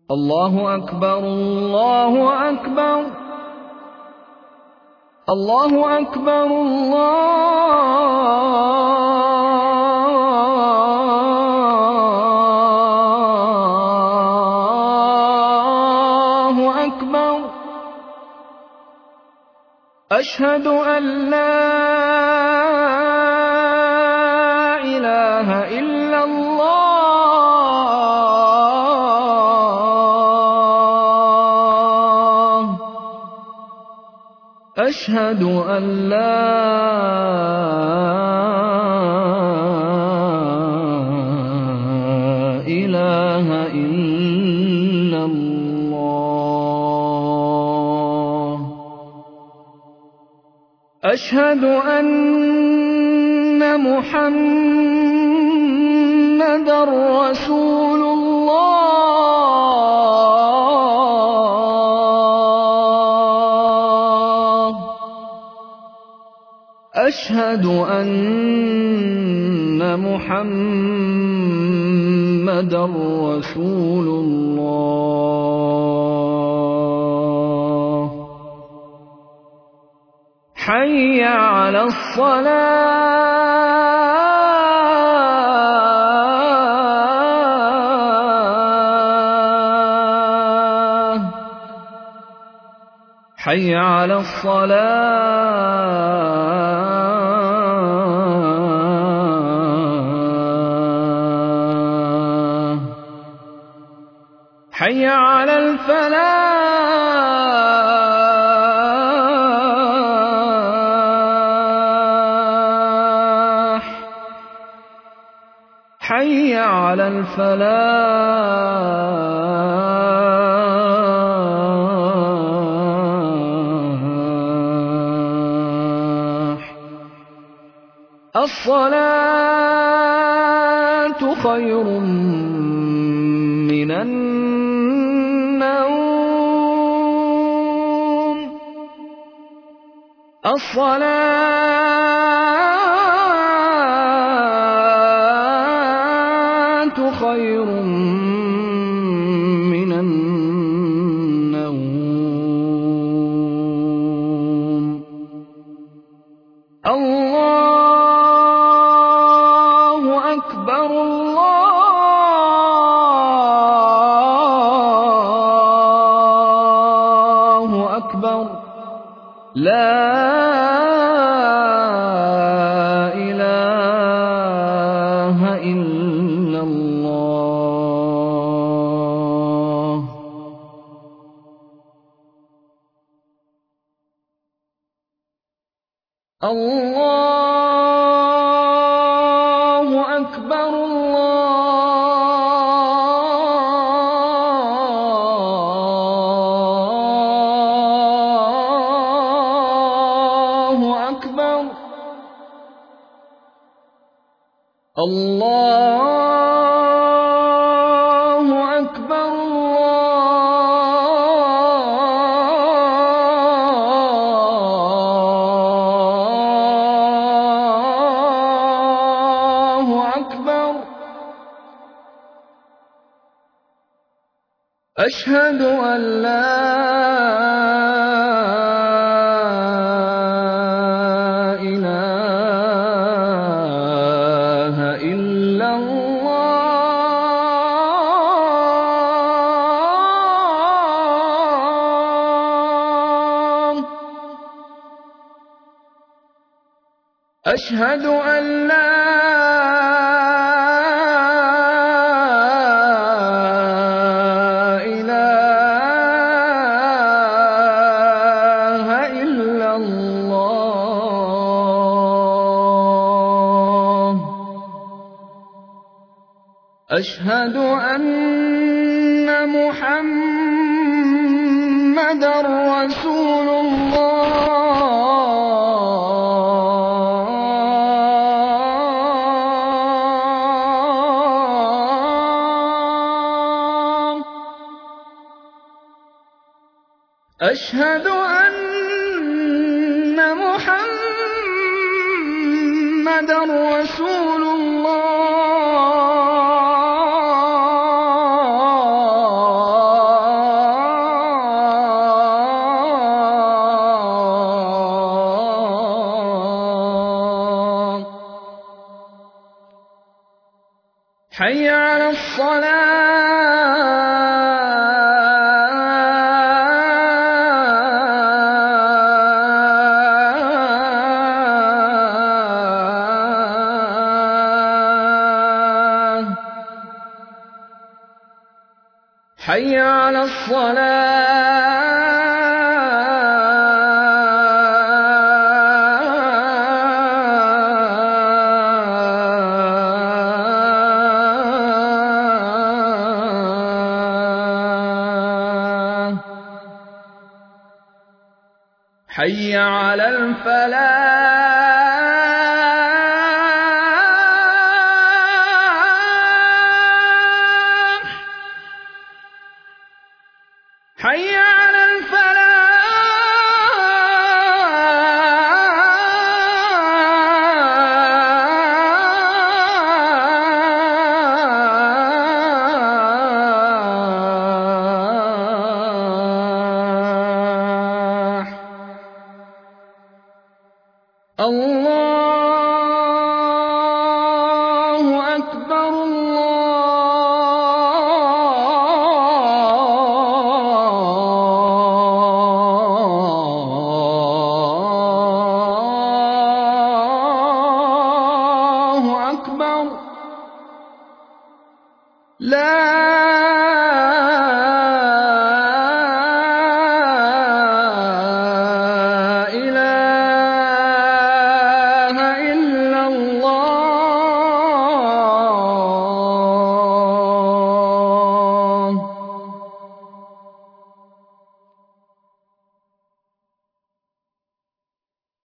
الله أكبر الله أكبر الله أكبر الله أكبر أشهد أن لا إله إلا الله أشهد أن لا إله إلا الله أشهد أن محمدًا رسول الله أشهد أن محمدًا رسول الله حي على الصلاة حي على الصلاة حي على الفلاح حي على الفلاح الصلاة خير من النوم الصلاة خير من النوم الله أكبر الله أكبر لا إله إلا الله الله أكبر الله أكبر الله أكبر الله أكبر أشهد أن لا إله إلا الله أشهد أن لا إله إلا الله أشهد أن محمدًا رسول الله أشهد أن محمدًا رسول الله حي على الصلاة حي على الصلاة حي على الفلاح حي على الفلاح. الله